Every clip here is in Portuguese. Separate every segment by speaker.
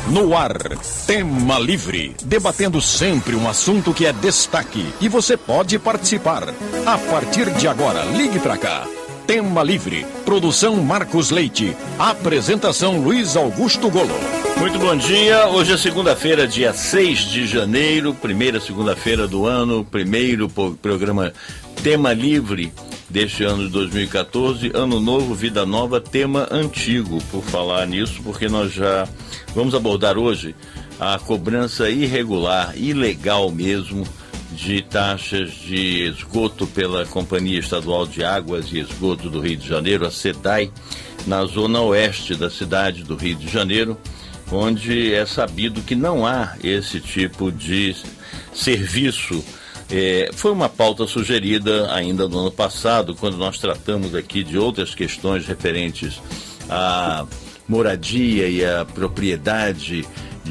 Speaker 1: No ar, Tema Livre, debatendo sempre um assunto que é destaque e você pode participar. A partir de agora, ligue pra cá. Tema Livre, produção Marcos Leite, apresentação Luiz Augusto Golo.
Speaker 2: Muito bom dia, hoje é segunda-feira, dia 6 de janeiro, primeira segunda-feira do ano, primeiro programa Tema Livre deste ano de 2014, ano novo, vida nova, tema antigo, por falar nisso, porque nós já vamos abordar hoje a cobrança irregular, ilegal mesmo, de taxas de esgoto pela Companhia Estadual de Águas e Esgoto do Rio de Janeiro, a SEDAI, na zona oeste da cidade do Rio de Janeiro, onde é sabido que não há esse tipo de serviço. Foi uma pauta sugerida ainda no ano passado, quando nós tratamos aqui de outras questões referentes à moradia e à propriedade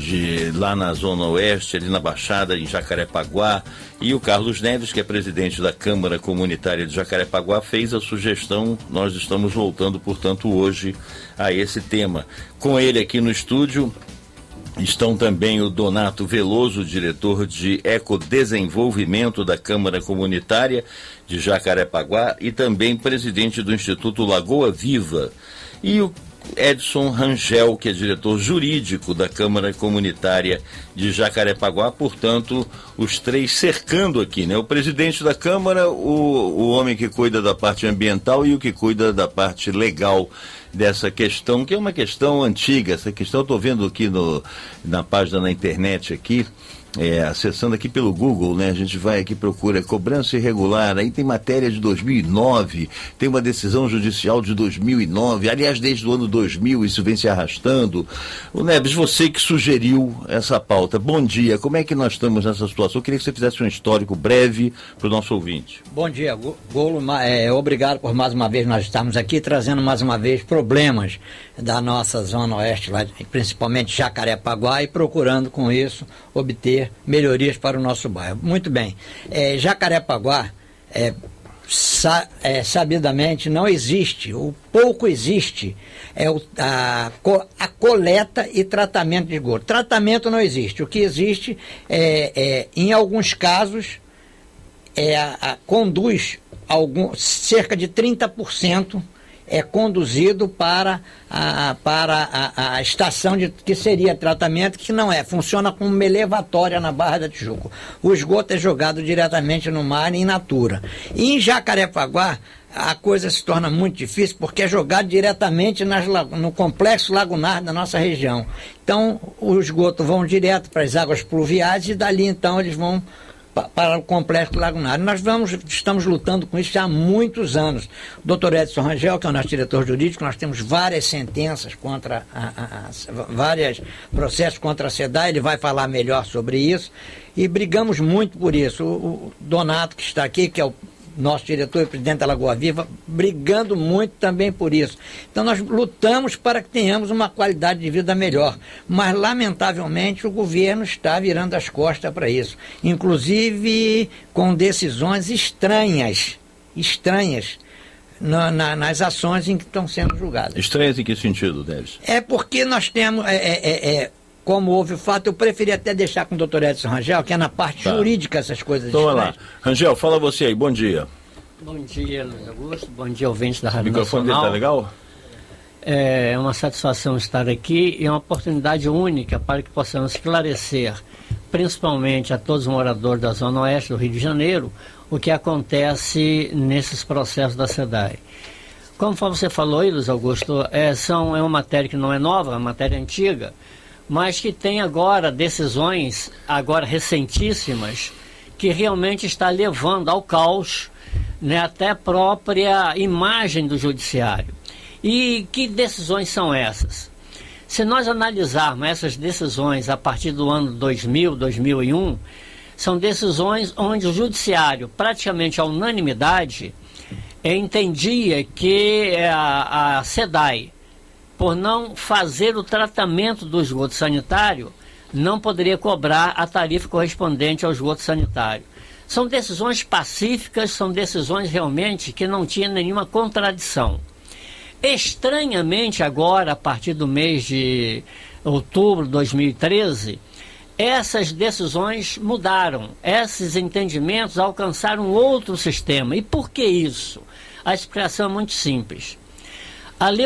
Speaker 2: lá na Zona Oeste, ali na Baixada, em Jacarepaguá, e o Carlos Neves, que é presidente da Câmara Comunitária de Jacarepaguá, fez a sugestão. Nós estamos voltando, portanto, hoje a esse tema. Com ele aqui no estúdio estão também o Donato Veloso, diretor de Ecodesenvolvimento da Câmara Comunitária de Jacarepaguá e também presidente do Instituto Lagoa Viva, e o Edson Rangel, que é diretor jurídico da Câmara Comunitária de Jacarepaguá. Portanto, os três cercando aqui, né? O presidente da Câmara, o homem que cuida da parte ambiental e o que cuida da parte legal dessa questão, que é uma questão antiga. Essa questão eu estou vendo aqui na página na internet aqui, acessando aqui pelo Google, né? A gente vai aqui, procura cobrança irregular, aí tem matéria de 2009, tem uma decisão judicial de 2009, aliás, desde o ano 2000 isso vem se arrastando. O Neves, você que sugeriu essa pauta, bom dia, como é que nós estamos nessa situação? Eu queria que você fizesse um histórico breve para o nosso ouvinte.
Speaker 3: Bom dia, Golo, obrigado por mais uma vez nós estarmos aqui trazendo mais uma vez problemas da nossa Zona Oeste, lá, principalmente Jacarepaguá, e procurando com isso obter melhorias para o nosso bairro. Muito bem. Jacarepaguá, sabidamente, não existe, o pouco existe, a coleta e tratamento de esgoto. Tratamento não existe. O que existe em alguns casos, conduz cerca de 30%. É conduzido para a estação que seria tratamento, que não é, funciona como uma elevatória na Barra da Tijuca. O esgoto é jogado diretamente no mar in natura. E em Jacarepaguá, a coisa se torna muito difícil, porque é jogado diretamente no complexo lagunar da nossa região. Então, o esgoto vão direto para as águas pluviais e dali, então, eles vão para o complexo lagunar. Nós estamos lutando com isso já há muitos anos. O Dr. Edson Rangel, que é o nosso diretor jurídico, nós temos várias sentenças contra vários processos contra a SEDAI, ele vai falar melhor sobre isso, e brigamos muito por isso. O Donato, que está aqui, que é o nosso diretor e presidente da Lagoa Viva, brigando muito também por isso. Então nós lutamos para que tenhamos uma qualidade de vida melhor, mas lamentavelmente o governo está virando as costas para isso, inclusive com decisões estranhas nas ações em que estão sendo julgadas.
Speaker 2: Estranhas em que sentido, Neves?
Speaker 3: Porque nós temos... como houve o fato, eu preferi até deixar com o Dr. Edson Rangel, que é na parte jurídica essas coisas.
Speaker 2: Então, vai lá. Rangel, fala você aí, bom dia.
Speaker 4: Bom dia, Luiz Augusto, bom dia, ouvintes da Rádio
Speaker 2: Nacional. O microfone está legal?
Speaker 4: É uma satisfação estar aqui e é uma oportunidade única para que possamos esclarecer, principalmente a todos os moradores da Zona Oeste do Rio de Janeiro, o que acontece nesses processos da SEDAI. Como você falou aí, Luiz Augusto, é uma matéria que não é nova, é uma matéria antiga, mas que tem agora decisões, agora recentíssimas, que realmente está levando ao caos, né, até a própria imagem do judiciário. E que decisões são essas? Se nós analisarmos essas decisões a partir do ano 2000, 2001, são decisões onde o judiciário, praticamente à unanimidade, entendia que a SEDAI, por não fazer o tratamento do esgoto sanitário, não poderia cobrar a tarifa correspondente ao esgoto sanitário. São decisões pacíficas, são decisões realmente que não tinham nenhuma contradição. Estranhamente agora, a partir do mês de outubro de 2013, essas decisões mudaram, esses entendimentos alcançaram outro sistema. E por que isso? A explicação é muito simples. A Lei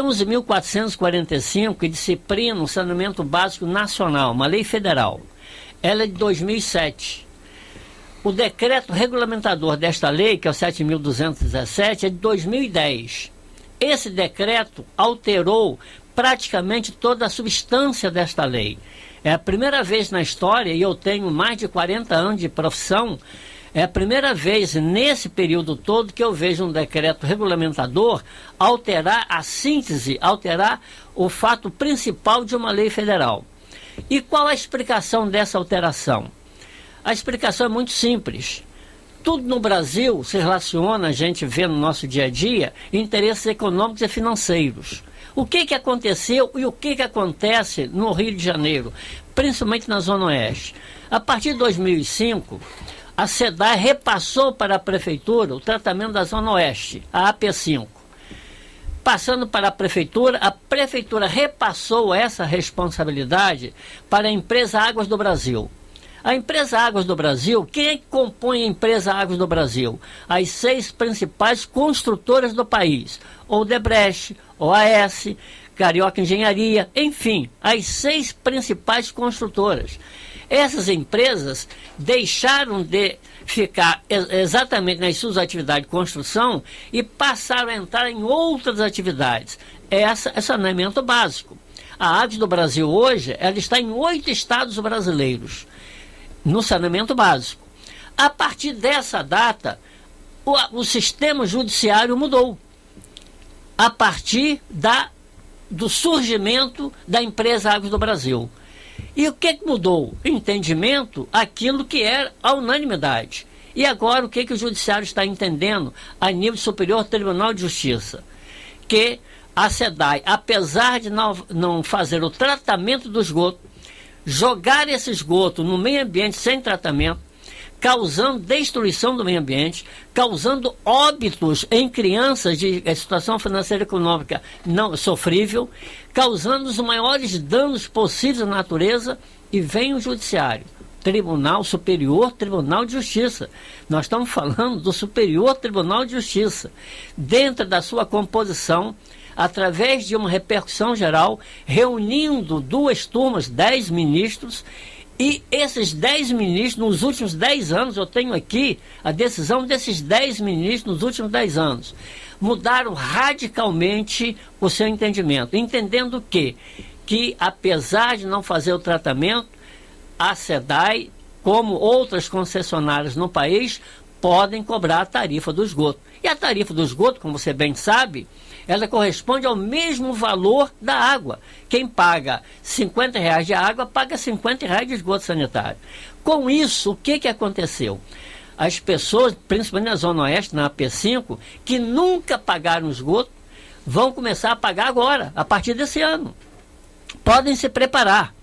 Speaker 4: 11.445, que disciplina o saneamento básico nacional, uma lei federal, ela é de 2007. O decreto regulamentador desta lei, que é o 7.217, é de 2010. Esse decreto alterou praticamente toda a substância desta lei. É a primeira vez na história, e eu tenho mais de 40 anos de profissão, é a primeira vez nesse período todo que eu vejo um decreto regulamentador alterar a síntese, alterar o fato principal de uma lei federal. E qual a explicação dessa alteração? A explicação é muito simples. Tudo no Brasil se relaciona, a gente vê no nosso dia a dia, interesses econômicos e financeiros. O que aconteceu e o que acontece no Rio de Janeiro, principalmente na Zona Oeste? A partir de 2005, a SEDAI repassou para a Prefeitura o tratamento da Zona Oeste, a AP5. Passando para a Prefeitura repassou essa responsabilidade para a empresa Águas do Brasil. A empresa Águas do Brasil, quem é que compõe a empresa Águas do Brasil? As 6 principais construtoras do país, Odebrecht, OAS, Carioca Engenharia, enfim, as 6 principais construtoras. Essas empresas deixaram de ficar exatamente nas suas atividades de construção e passaram a entrar em outras atividades. Essa é saneamento básico. A Águas do Brasil hoje, ela está em 8 estados brasileiros no saneamento básico. A partir dessa data, o sistema judiciário mudou. A partir do surgimento da empresa Águas do Brasil. E o que mudou? Entendimento, aquilo que era a unanimidade. E agora o que o Judiciário está entendendo a nível superior Tribunal de Justiça? Que a SEDAI, apesar de não fazer o tratamento do esgoto, jogar esse esgoto no meio ambiente sem tratamento, causando destruição do meio ambiente, causando óbitos em crianças de situação financeira e econômica não sofrível, causando os maiores danos possíveis à natureza, e vem o Judiciário, Superior Tribunal de Justiça. Nós estamos falando do Superior Tribunal de Justiça, dentro da sua composição, através de uma repercussão geral, reunindo 2 turmas, 10 ministros. E esses 10 ministros, nos últimos 10 anos, eu tenho aqui a decisão desses 10 ministros nos últimos 10 anos, mudaram radicalmente o seu entendimento, entendendo que apesar de não fazer o tratamento, a SEDAI, como outras concessionárias no país, podem cobrar a tarifa do esgoto. E a tarifa do esgoto, como você bem sabe, ela corresponde ao mesmo valor da água. Quem paga R$50 de água, paga R$50 de esgoto sanitário. Com isso, o que aconteceu? As pessoas, principalmente na Zona Oeste, na AP5, que nunca pagaram esgoto, vão começar a pagar agora, a partir desse ano. Podem se preparar.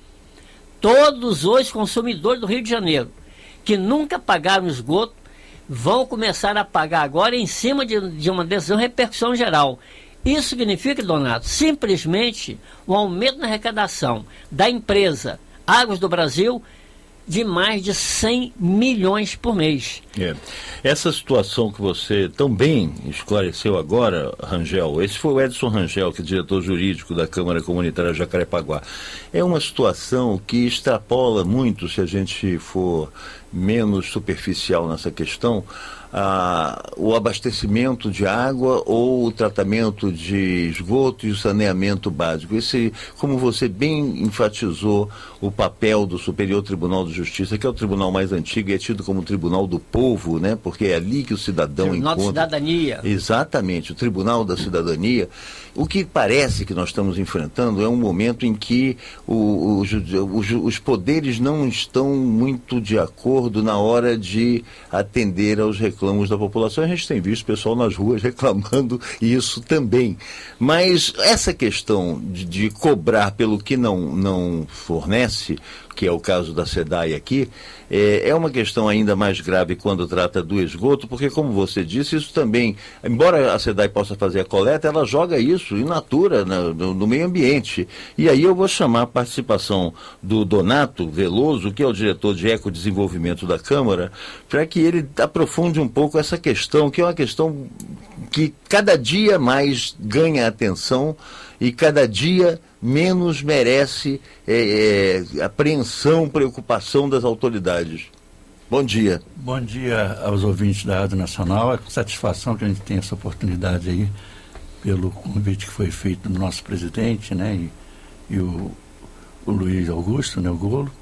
Speaker 4: Todos os consumidores do Rio de Janeiro, que nunca pagaram esgoto, vão começar a pagar agora em cima de uma decisão de repercussão geral. Isso significa, Donato, simplesmente um aumento na arrecadação da empresa Águas do Brasil de mais de 100 milhões por mês.
Speaker 2: Essa situação que você tão bem esclareceu agora, Rangel, esse foi o Edson Rangel, que é diretor jurídico da Câmara Comunitária Jacarepaguá, é uma situação que extrapola muito, se a gente for menos superficial nessa questão, o abastecimento de água ou o tratamento de esgoto e o saneamento básico. Esse, como você bem enfatizou, o papel do Superior Tribunal de Justiça, que é o tribunal mais antigo e é tido como o tribunal do povo, né? Porque é ali que o cidadão
Speaker 4: Tribunal
Speaker 2: encontra...
Speaker 4: da Cidadania.
Speaker 2: Exatamente, o Tribunal da Cidadania. O que parece que nós estamos enfrentando é um momento em que os poderes não estão muito de acordo na hora de atender aos reclamos da população. A gente tem visto o pessoal nas ruas reclamando isso também. Mas essa questão de cobrar pelo que não fornece, que é o caso da SEDAI aqui, é uma questão ainda mais grave quando trata do esgoto, porque, como você disse, isso também, embora a SEDAI possa fazer a coleta, ela joga isso in natura no meio ambiente. E aí eu vou chamar a participação do Donato Veloso, que é o diretor de Ecodesenvolvimento da Câmara, para que ele aprofunde um pouco essa questão, que é uma questão que cada dia mais ganha atenção e cada dia menos merece apreensão, preocupação das autoridades. Bom dia.
Speaker 5: Bom dia aos ouvintes da Rádio Nacional. É com satisfação que a gente tem essa oportunidade aí, pelo convite que foi feito do nosso presidente, né, e o Luiz Augusto, né, o Golo.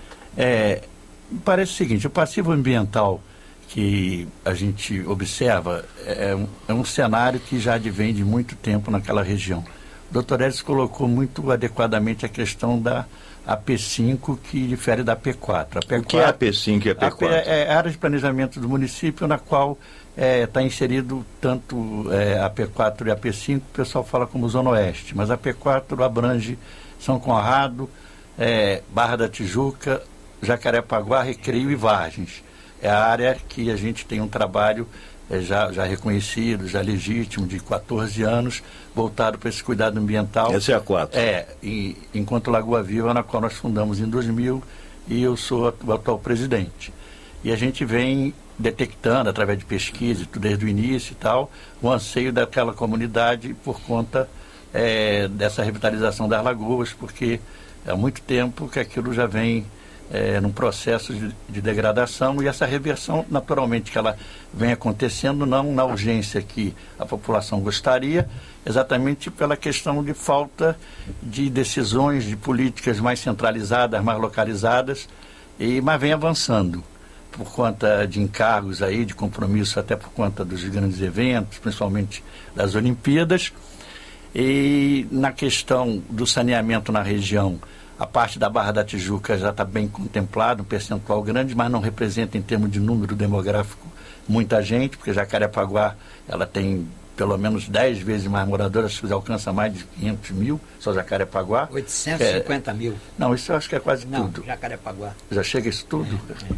Speaker 5: Me parece o seguinte: o passivo ambiental que a gente observa é um cenário que já advém de muito tempo naquela região. O Dr. Edson colocou muito adequadamente a questão da AP5, que difere da AP4.
Speaker 2: O que é a AP5 e a AP4?
Speaker 5: É a área de planejamento do município, na qual está inserido tanto a AP4 e a AP5, o pessoal fala como Zona Oeste, mas a AP4 abrange São Conrado, Barra da Tijuca, Jacarepaguá, Recreio e Vargens. É a área que a gente tem um trabalho já reconhecido, já legítimo, de 14 anos, voltado para esse cuidado ambiental.
Speaker 2: Essa é a 4.
Speaker 5: Enquanto Lagoa Viva, na qual nós fundamos em 2000, e eu sou o atual presidente. E a gente vem detectando, através de pesquisa, desde o início e tal, o anseio daquela comunidade por conta dessa revitalização das lagoas, porque há muito tempo que aquilo já vem num processo de degradação, e essa reversão, naturalmente, que ela vem acontecendo, não na urgência que a população gostaria, exatamente pela questão de falta de decisões, de políticas mais centralizadas, mais localizadas, mas vem avançando por conta de encargos aí, de compromisso, até por conta dos grandes eventos, principalmente das Olimpíadas. E na questão do saneamento na região, a parte da Barra da Tijuca já está bem contemplada, um percentual grande, mas não representa, em termos de número demográfico, muita gente, porque Jacarepaguá ela tem pelo menos 10 vezes mais moradores, que alcança mais de 500 mil, só Jacarepaguá.
Speaker 3: 850 mil.
Speaker 5: Não, isso eu acho que é quase
Speaker 3: não,
Speaker 5: tudo.
Speaker 3: Jacarepaguá.
Speaker 5: Já chega isso tudo?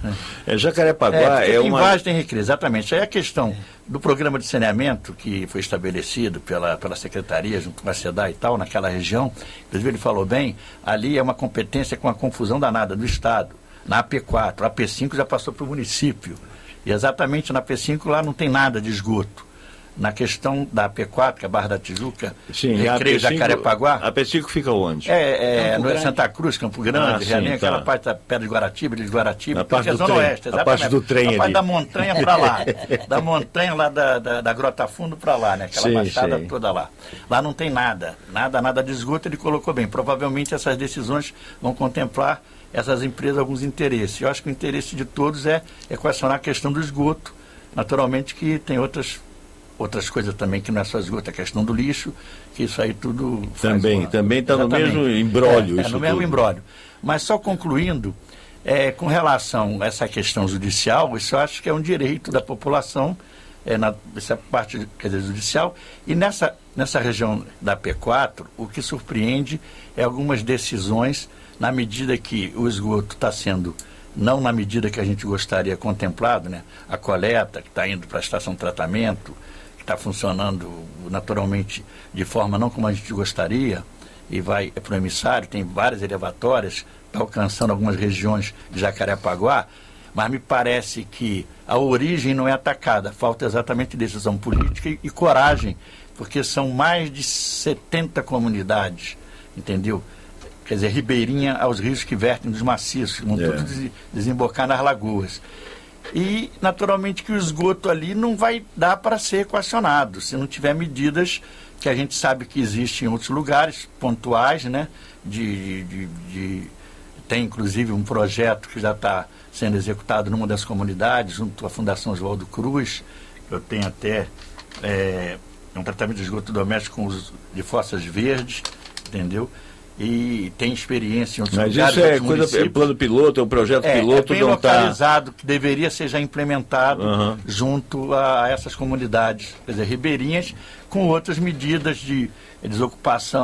Speaker 2: Jacarepaguá é uma...
Speaker 5: Vargem tem Recreio, exatamente. Aí a questão do programa de saneamento que foi estabelecido pela Secretaria, junto com a SEDAI e tal, naquela região, inclusive ele falou bem, ali é uma competência com a confusão danada do Estado. Na AP4, a AP5 já passou para o município. E exatamente na AP5 lá não tem nada de esgoto. Na questão da AP4, que é a Barra da Tijuca, Recreio, Jacarepaguá.
Speaker 2: A AP5 fica onde?
Speaker 5: No Santa Cruz, Campo Grande, Realengo, aquela parte da Pedra de Guaratiba, de Guaratiba,
Speaker 2: que é
Speaker 5: a Zona Oeste, exatamente.
Speaker 2: A parte do trem ali.
Speaker 5: A parte da montanha para lá. Da montanha lá da Grota Fundo para lá, né? Aquela baixada toda lá. Lá não tem nada de esgoto, ele colocou bem. Provavelmente essas decisões vão contemplar essas empresas, alguns interesses. Eu acho que o interesse de todos é equacionar a questão do esgoto. Naturalmente que tem outras coisas também, que não é só esgoto, a questão do lixo, que isso aí tudo...
Speaker 2: Também está no mesmo embrólio.
Speaker 5: No mesmo embrólio. Mas só concluindo, com relação a essa questão judicial, isso eu acho que é um direito da população, essa parte, quer dizer, judicial, e nessa região da P4, o que surpreende é algumas decisões, na medida que o esgoto está sendo, não na medida que a gente gostaria, contemplado, né? A coleta, que está indo para a estação de tratamento, que está funcionando naturalmente de forma não como a gente gostaria, e vai para o emissário, tem várias elevatórias, está alcançando algumas regiões de Jacarepaguá, mas me parece que a origem não é atacada, falta exatamente decisão política e coragem, porque são mais de 70 comunidades, entendeu? Quer dizer, ribeirinha aos rios que vertem dos maciços, que vão todos desembocar nas lagoas. E, naturalmente, que o esgoto ali não vai dar para ser equacionado, se não tiver medidas que a gente sabe que existem em outros lugares, pontuais, né? Tem, inclusive, um projeto que já está sendo executado numa das comunidades, junto à Fundação Oswaldo Cruz. Eu tenho até um tratamento de esgoto doméstico com uso de fossas verdes, entendeu? E tem experiência em outros lugares.
Speaker 2: Mas isso é plano piloto, é um projeto piloto.
Speaker 5: É bem localizado, que deveria ser já implementado junto a essas comunidades, quer dizer, ribeirinhas, com outras medidas de desocupação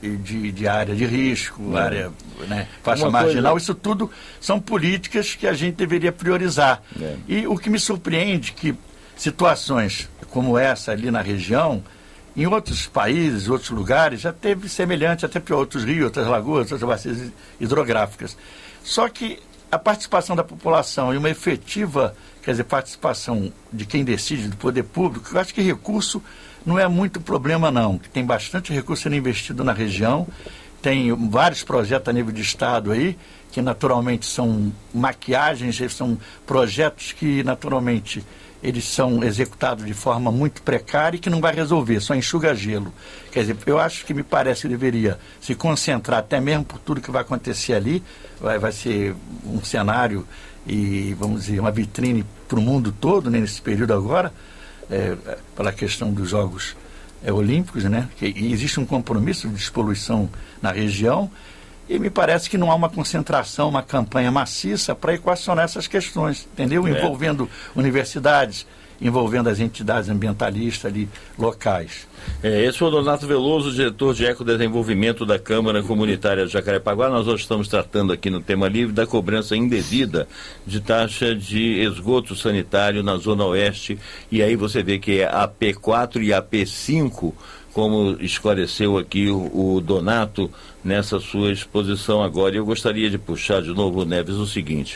Speaker 5: de área de risco, área, né, faixa marginal, isso tudo são políticas que a gente deveria priorizar. E o que me surpreende é que situações como essa ali na região, em outros países, outros lugares, já teve semelhante, até para outros rios, outras lagoas, outras bacias hidrográficas. Só que a participação da população e uma efetiva, quer dizer, participação de quem decide, do poder público, eu acho que recurso não é muito problema não, que tem bastante recurso sendo investido na região, tem vários projetos a nível de estado aí, que naturalmente são maquiagens, são projetos que naturalmente eles são executados de forma muito precária e que não vai resolver, só enxuga gelo. Quer dizer, eu acho que me parece que deveria se concentrar até mesmo por tudo que vai acontecer ali, vai ser um cenário e, vamos dizer, uma vitrine para o mundo todo, né, nesse período agora, pela questão dos Jogos Olímpicos, né? E existe um compromisso de despoluição na região e me parece que não há uma concentração, uma campanha maciça para equacionar essas questões, entendeu? Envolvendo universidades, envolvendo as entidades ambientalistas ali locais.
Speaker 2: Esse foi o Donato Veloso, diretor de Ecodesenvolvimento da Câmara Comunitária de Jacarepaguá. Nós hoje estamos tratando aqui no Tema Livre da cobrança indevida de taxa de esgoto sanitário na Zona Oeste. E aí você vê que é a P4 e a P5, como esclareceu aqui o Donato nessa sua exposição agora. Eu gostaria de puxar de novo, Neves, o seguinte,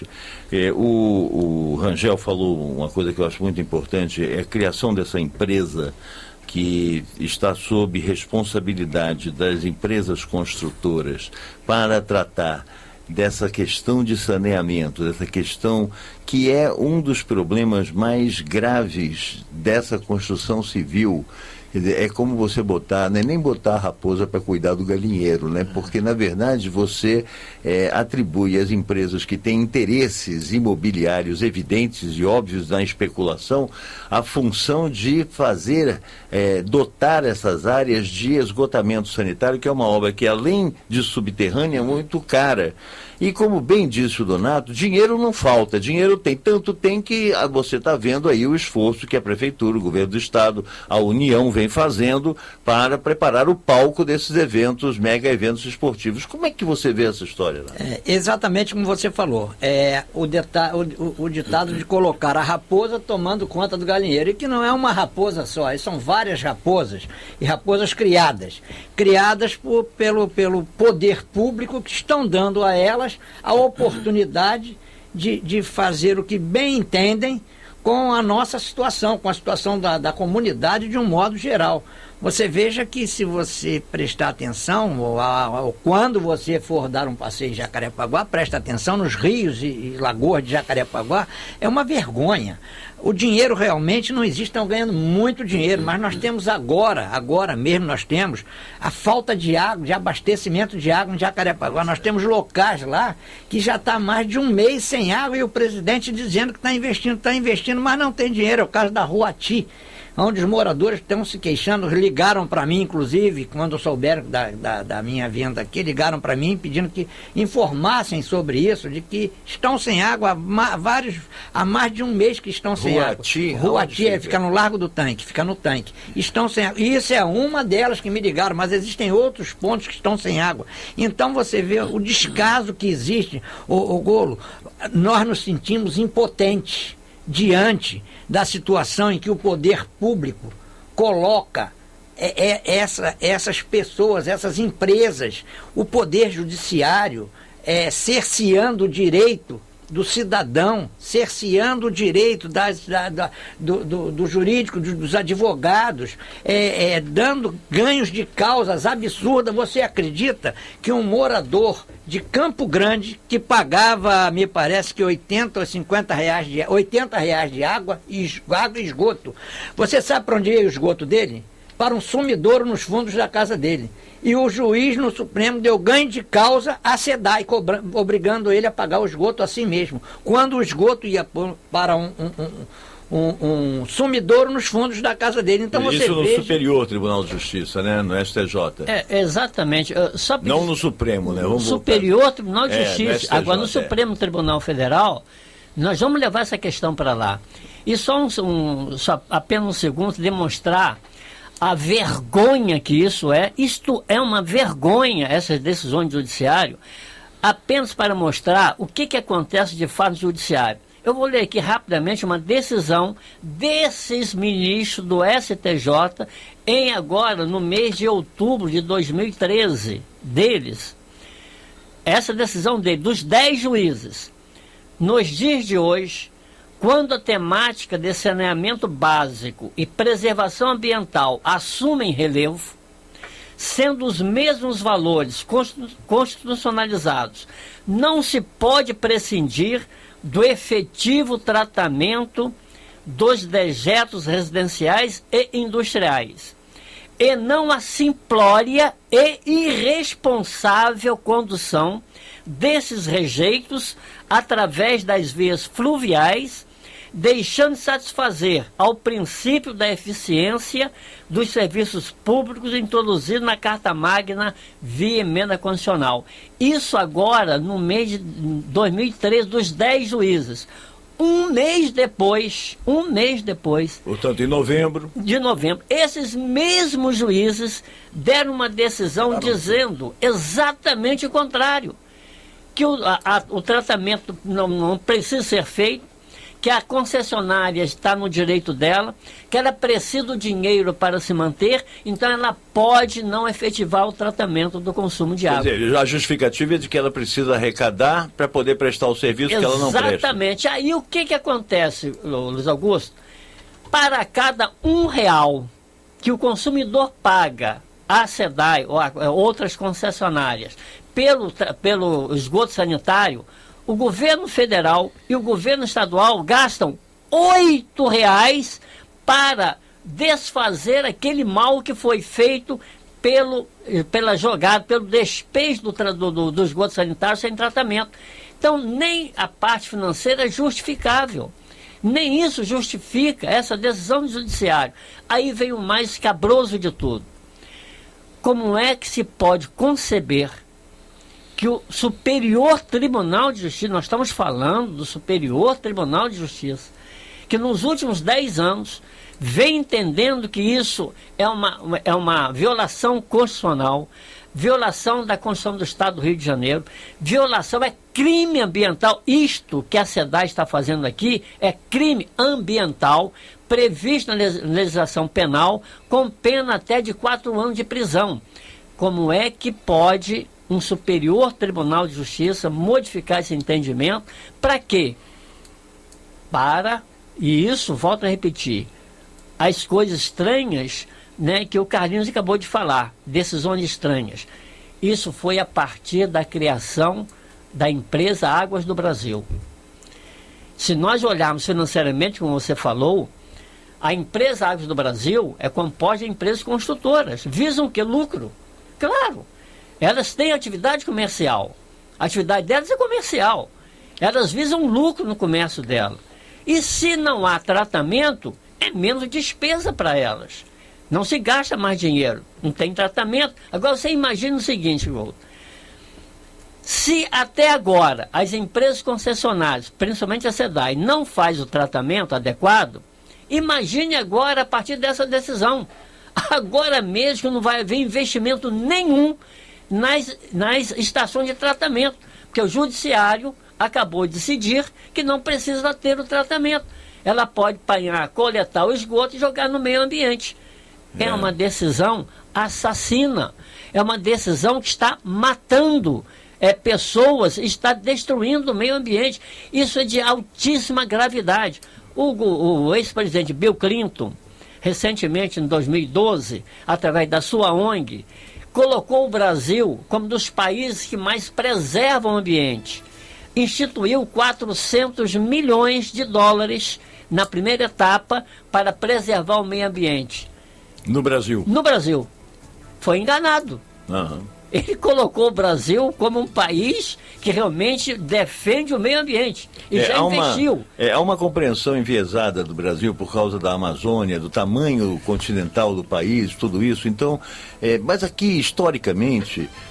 Speaker 2: o Rangel falou uma coisa que eu acho muito importante, é a criação dessa empresa que está sob responsabilidade das empresas construtoras para tratar dessa questão de saneamento, dessa questão que é um dos problemas mais graves dessa construção civil. Quer dizer, é como você botar, não é nem botar a raposa para cuidar do galinheiro, né? Porque, na verdade, você atribui às empresas que têm interesses imobiliários evidentes e óbvios na especulação a função de fazer, dotar essas áreas de esgotamento sanitário, que é uma obra que, além de subterrânea, é muito cara. E como bem disse o Donato, dinheiro não falta, dinheiro tem, tanto tem que você está vendo aí o esforço que a Prefeitura, o Governo do Estado, a União vem fazendo para preparar o palco desses eventos, mega eventos esportivos. Como é que você vê essa história lá?
Speaker 3: Exatamente como você falou, o ditado de colocar a raposa tomando conta do galinheiro, e que não é uma raposa só, são várias raposas, e raposas criadas pelo poder público, que estão dando a elas a oportunidade de fazer o que bem entendem com a nossa situação, com a situação da comunidade de um modo geral. Você veja que, se você prestar atenção, ou quando você for dar um passeio em Jacarepaguá, presta atenção nos rios e lagoas de Jacarepaguá, é uma vergonha. O dinheiro realmente não existe, estão ganhando muito dinheiro, mas nós temos agora mesmo nós temos a falta de água, de abastecimento de água em Jacarepaguá. Nós temos locais lá que já está mais de um mês sem água, e o presidente dizendo que está investindo, mas não tem dinheiro. É o caso da Rua Ati, onde os moradores estão se queixando, ligaram para mim, inclusive, quando souberam da minha vinda aqui, ligaram para mim pedindo que informassem sobre isso, de que estão sem água há mais de um mês que estão sem água. Rua Ati fica no Largo do Tanque, fica no tanque. Estão sem água. Isso é uma delas que me ligaram, mas existem outros pontos que estão sem água. Então você vê o descaso que existe, o Golo, nós nos sentimos impotentes diante da situação em que o poder público coloca essas pessoas, essas empresas, o poder judiciário, cerceando o direito do cidadão, cerceando o direito do jurídico, dos advogados, dando ganhos de causas absurdas. Você acredita que um morador de Campo Grande, que pagava, me parece que 80 ou 50 reais de água e esgoto, você sabe para onde ia o esgoto dele? Para um sumidouro nos fundos da casa dele. E o juiz no Supremo deu ganho de causa à SEDAI, obrigando ele a pagar o esgoto assim mesmo, quando o esgoto ia para um sumidouro nos fundos da casa dele. Então você
Speaker 2: isso no
Speaker 3: veja...
Speaker 2: Superior Tribunal de Justiça, né? No STJ.
Speaker 4: Exatamente.
Speaker 2: Não no Supremo, né?
Speaker 4: No Superior Tribunal de Justiça. Agora, no Supremo Tribunal Federal, nós vamos levar essa questão para lá. E só apenas um segundo, demonstrar a vergonha que isso é. Isto é uma vergonha, essas decisões do judiciário, apenas para mostrar o que acontece de fato no judiciário. Eu vou ler aqui rapidamente uma decisão desses ministros do STJ agora no mês de outubro de 2013, deles. Essa decisão dele, dos 10 juízes. Nos dias de hoje, quando a temática de saneamento básico e preservação ambiental assumem relevo, sendo os mesmos valores constitucionalizados, não se pode prescindir do efetivo tratamento dos dejetos residenciais e industriais, e não a simplória e irresponsável condução desses rejeitos através das vias fluviais, deixando de satisfazer ao princípio da eficiência dos serviços públicos introduzido na Carta Magna via emenda constitucional. Isso agora no mês de 2013, dos 10 juízes. Um mês depois,
Speaker 2: portanto, em novembro,
Speaker 4: esses mesmos juízes deram uma decisão dizendo exatamente o contrário, que o tratamento não precisa ser feito, que a concessionária está no direito dela, que ela precisa do dinheiro para se manter, então ela pode não efetivar o tratamento do consumo de água.
Speaker 2: Quer dizer, a justificativa é de que ela precisa arrecadar para poder prestar o serviço que ela não presta.
Speaker 4: Exatamente. Aí o que acontece, Luiz Augusto? Para cada R$1 que o consumidor paga à SEDAI ou a outras concessionárias pelo esgoto sanitário, o governo federal e o governo estadual gastam R$8 para desfazer aquele mal que foi feito pelo despejo do esgoto sanitário sem tratamento. Então, nem a parte financeira é justificável. Nem isso justifica essa decisão do judiciário. Aí vem o mais escabroso de tudo. Como é que se pode conceber que o Superior Tribunal de Justiça, nós estamos falando do Superior Tribunal de Justiça, que nos últimos 10 anos vem entendendo que isso é uma violação constitucional, violação da Constituição do Estado do Rio de Janeiro, violação, é crime ambiental. Isto que a SEDAI está fazendo aqui é crime ambiental, previsto na legislação penal, com pena até de 4 anos de prisão. Como é que pode um Superior Tribunal de Justiça modificar esse entendimento? Para quê? E isso, volto a repetir, as coisas estranhas, né, que o Carlinhos acabou de falar, decisões estranhas. Isso foi a partir da criação da empresa Águas do Brasil. Se nós olharmos financeiramente, como você falou, a empresa Águas do Brasil é composta de empresas construtoras. Visam o quê? Lucro. Claro. Elas têm atividade comercial. A atividade delas é comercial. Elas visam lucro no comércio dela. E se não há tratamento, é menos despesa para elas. Não se gasta mais dinheiro. Não tem tratamento. Agora você imagina o seguinte, Walter. Se até agora as empresas concessionárias, principalmente a SEDAI, não faz o tratamento adequado, imagine agora a partir dessa decisão. Agora mesmo que não vai haver investimento nenhum nas estações de tratamento, porque o judiciário acabou de decidir que não precisa ter o tratamento. Ela pode coletar o esgoto e jogar no meio ambiente. É uma decisão assassina, é uma decisão que está matando pessoas, está destruindo o meio ambiente. Isso é de altíssima gravidade. O ex-presidente Bill Clinton, recentemente, em 2012, através da sua ONG, colocou o Brasil como um dos países que mais preservam o ambiente. Instituiu 400 milhões de dólares na primeira etapa para preservar o meio ambiente.
Speaker 2: No Brasil?
Speaker 4: No Brasil. Foi enganado.
Speaker 2: Uhum.
Speaker 4: Ele colocou o Brasil como um país que realmente defende o meio ambiente e já investiu.
Speaker 2: Há uma compreensão enviesada do Brasil por causa da Amazônia, do tamanho continental do país, tudo isso. Então, mas aqui, historicamente,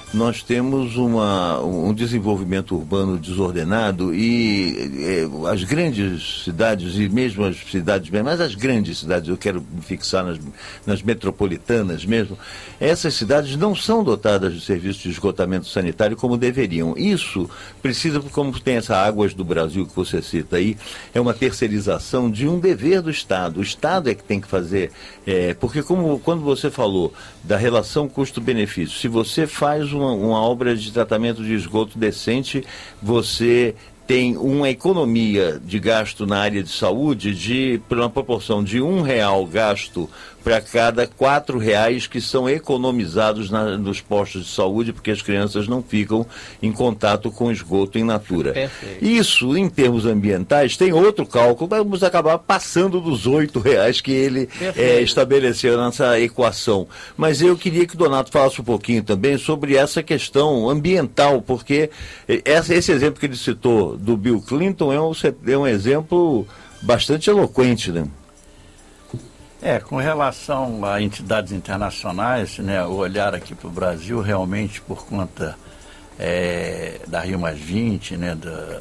Speaker 2: nós temos um desenvolvimento urbano desordenado e as grandes cidades, e mesmo as cidades, mas as grandes cidades, eu quero me fixar nas metropolitanas mesmo, essas cidades não são dotadas de serviço de esgotamento sanitário como deveriam. Isso precisa, como tem essa Águas do Brasil que você cita aí, é uma terceirização de um dever do Estado. O Estado é que tem que fazer, porque quando você falou da relação custo-benefício, se você faz uma obra de tratamento de esgoto decente, você tem uma economia de gasto na área de saúde por uma proporção de R$1 gasto para cada R$4 que são economizados nos postos de saúde, porque as crianças não ficam em contato com esgoto in natura.
Speaker 4: Perfeito.
Speaker 2: Isso, em termos ambientais, tem outro cálculo, vamos acabar passando dos R$8 que ele estabeleceu nessa equação. Mas eu queria que o Donato falasse um pouquinho também sobre essa questão ambiental, porque esse exemplo que ele citou do Bill Clinton é um exemplo bastante eloquente, né?
Speaker 5: Com relação a entidades internacionais, né, o olhar aqui para o Brasil, realmente por conta da Rio+20, né,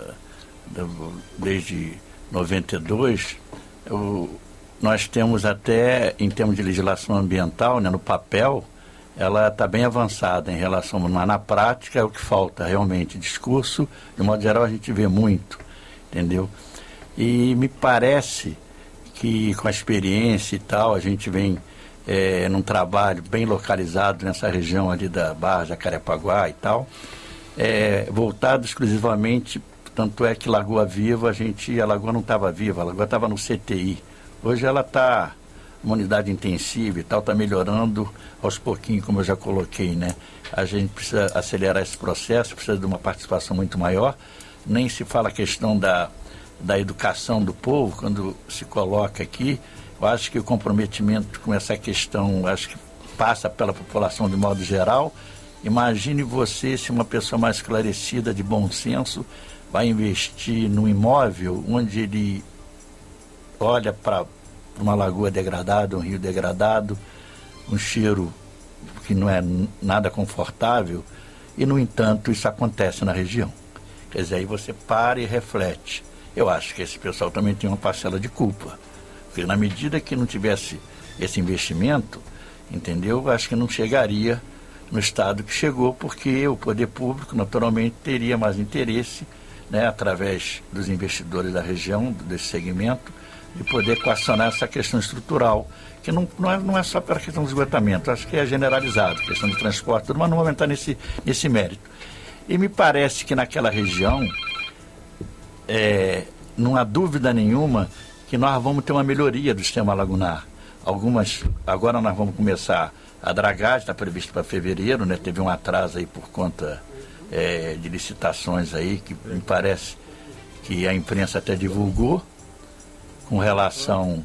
Speaker 5: desde 92, nós temos até, em termos de legislação ambiental, né, no papel, ela está bem avançada em relação, mas na prática é o que falta realmente. Discurso, de modo geral, a gente vê muito, entendeu? E me parece que com a experiência e tal, a gente vem num trabalho bem localizado nessa região ali da Barra, Jacarepaguá e tal, voltado exclusivamente, tanto é que Lagoa Viva, a Lagoa não estava viva, a Lagoa estava no CTI. Hoje ela está uma unidade intensiva e tal, está melhorando aos pouquinhos, como eu já coloquei, né? A gente precisa acelerar esse processo, precisa de uma participação muito maior, nem se fala a questão da educação do povo, quando se coloca aqui. Eu acho que o comprometimento com essa questão, acho que passa pela população de modo geral. Imagine você, se uma pessoa mais esclarecida, de bom senso, vai investir num imóvel onde ele olha para uma lagoa degradada, um rio degradado, um cheiro que não é nada confortável, e, no entanto, isso acontece na região. Quer dizer, aí você para e reflete. Eu acho que esse pessoal também tem uma parcela de culpa. Porque na medida que não tivesse esse investimento, entendeu? Eu acho que não chegaria no estado que chegou, porque o poder público, naturalmente, teria mais interesse, né, através dos investidores da região, desse segmento, de poder equacionar essa questão estrutural, que não é só pela questão do esgotamento, acho que é generalizado, questão de transporte, mas não vou entrar nesse mérito. E me parece que naquela região, não há dúvida nenhuma que nós vamos ter uma melhoria do sistema lagunar. Agora nós vamos começar a dragagem, está previsto para fevereiro, né? Teve um atraso aí por conta de licitações aí, que me parece que a imprensa até divulgou, com relação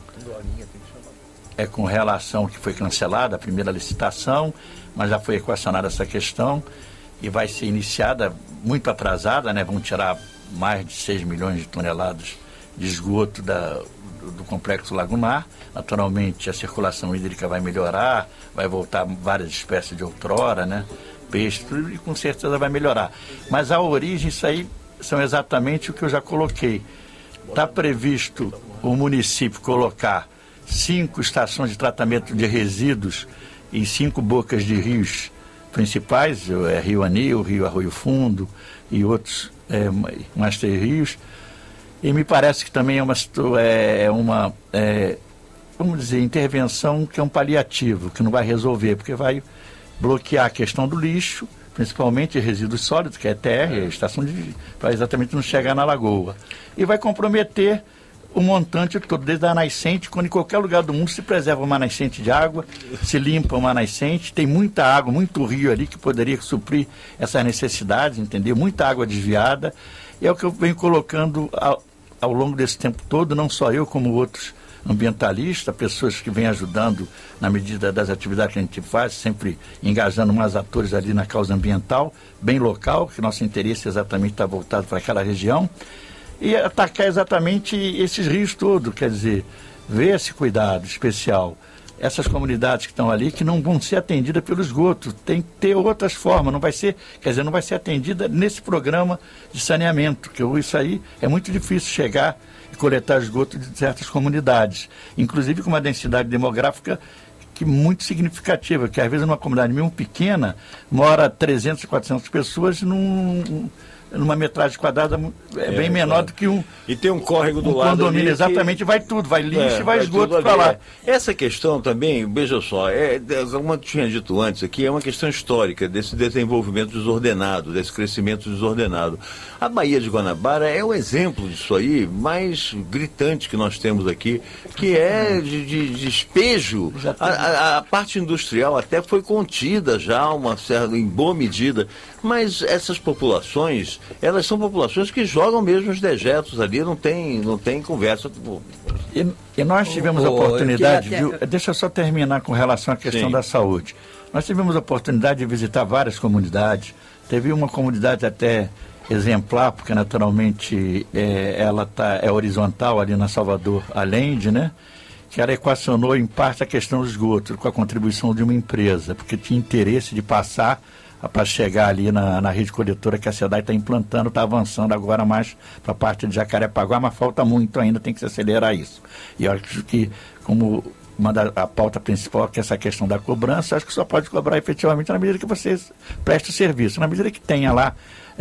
Speaker 5: que foi cancelada a primeira licitação, mas já foi equacionada essa questão e vai ser iniciada muito atrasada, né? Vão tirar mais de 6 milhões de toneladas de esgoto do complexo lagunar. Naturalmente a circulação hídrica vai melhorar, vai voltar várias espécies de outrora, né? Peixe, tudo, e com certeza vai melhorar. Mas a origem, isso aí são exatamente o que eu já coloquei. Está previsto o município colocar 5 estações de tratamento de resíduos em 5 bocas de rios principais, Rio Anil, Rio Arroio Fundo e outros mais 3 rios. E me parece que também é uma vamos dizer, intervenção que é um paliativo, que não vai resolver, porque vai bloquear a questão do lixo, principalmente resíduos sólidos, que é TR, a estação para exatamente não chegar na lagoa. E vai comprometer o montante todo, desde a nascente, quando em qualquer lugar do mundo se preserva uma nascente de água, se limpa uma nascente, tem muita água, muito rio ali que poderia suprir essas necessidades, entendeu? Muita água desviada. E é o que eu venho colocando ao longo desse tempo todo, não só eu, como outros ambientalistas, pessoas que vêm ajudando na medida das atividades que a gente faz, sempre engajando mais atores ali na causa ambiental, bem local, que nosso interesse exatamente está voltado para aquela região, e atacar exatamente esses rios todos, quer dizer, ver esse cuidado especial essas comunidades que estão ali, que não vão ser atendidas pelo esgoto. Tem que ter outras formas, não vai ser atendida nesse programa de saneamento, que isso aí é muito difícil chegar e coletar esgoto de certas comunidades, inclusive com uma densidade demográfica muito significativa, que às vezes numa comunidade mesmo pequena, mora 300, 400 pessoas numa metragem quadrada bem menor do que um...
Speaker 2: E tem um córrego do lado
Speaker 5: condomínio,
Speaker 2: ali
Speaker 5: exatamente, vai tudo, vai lixo e vai esgoto para lá.
Speaker 2: Essa questão também, veja só, como eu tinha dito antes aqui, é uma questão histórica desse desenvolvimento desordenado, desse crescimento desordenado. A Baía de Guanabara é o exemplo disso aí mais gritante que nós temos aqui, que é de despejo. A parte industrial até foi contida já em boa medida, mas essas populações, elas são populações que jogam mesmo os dejetos ali, não tem conversa.
Speaker 5: E nós tivemos a oportunidade, deixa eu só terminar com relação à questão da saúde. Nós tivemos a oportunidade de visitar várias comunidades. Teve uma comunidade até exemplar, porque naturalmente ela é horizontal ali na Salvador Allende, né? Que ela equacionou em parte a questão do esgoto com a contribuição de uma empresa, porque tinha interesse de passar para chegar ali na rede coletora que a SEDAI está implantando, está avançando agora mais para a parte de Jacarepaguá, mas falta muito ainda, tem que se acelerar isso. E eu acho que, como a pauta principal, que é essa questão da cobrança, acho que só pode cobrar efetivamente na medida que você preste o serviço. Na medida que tenha lá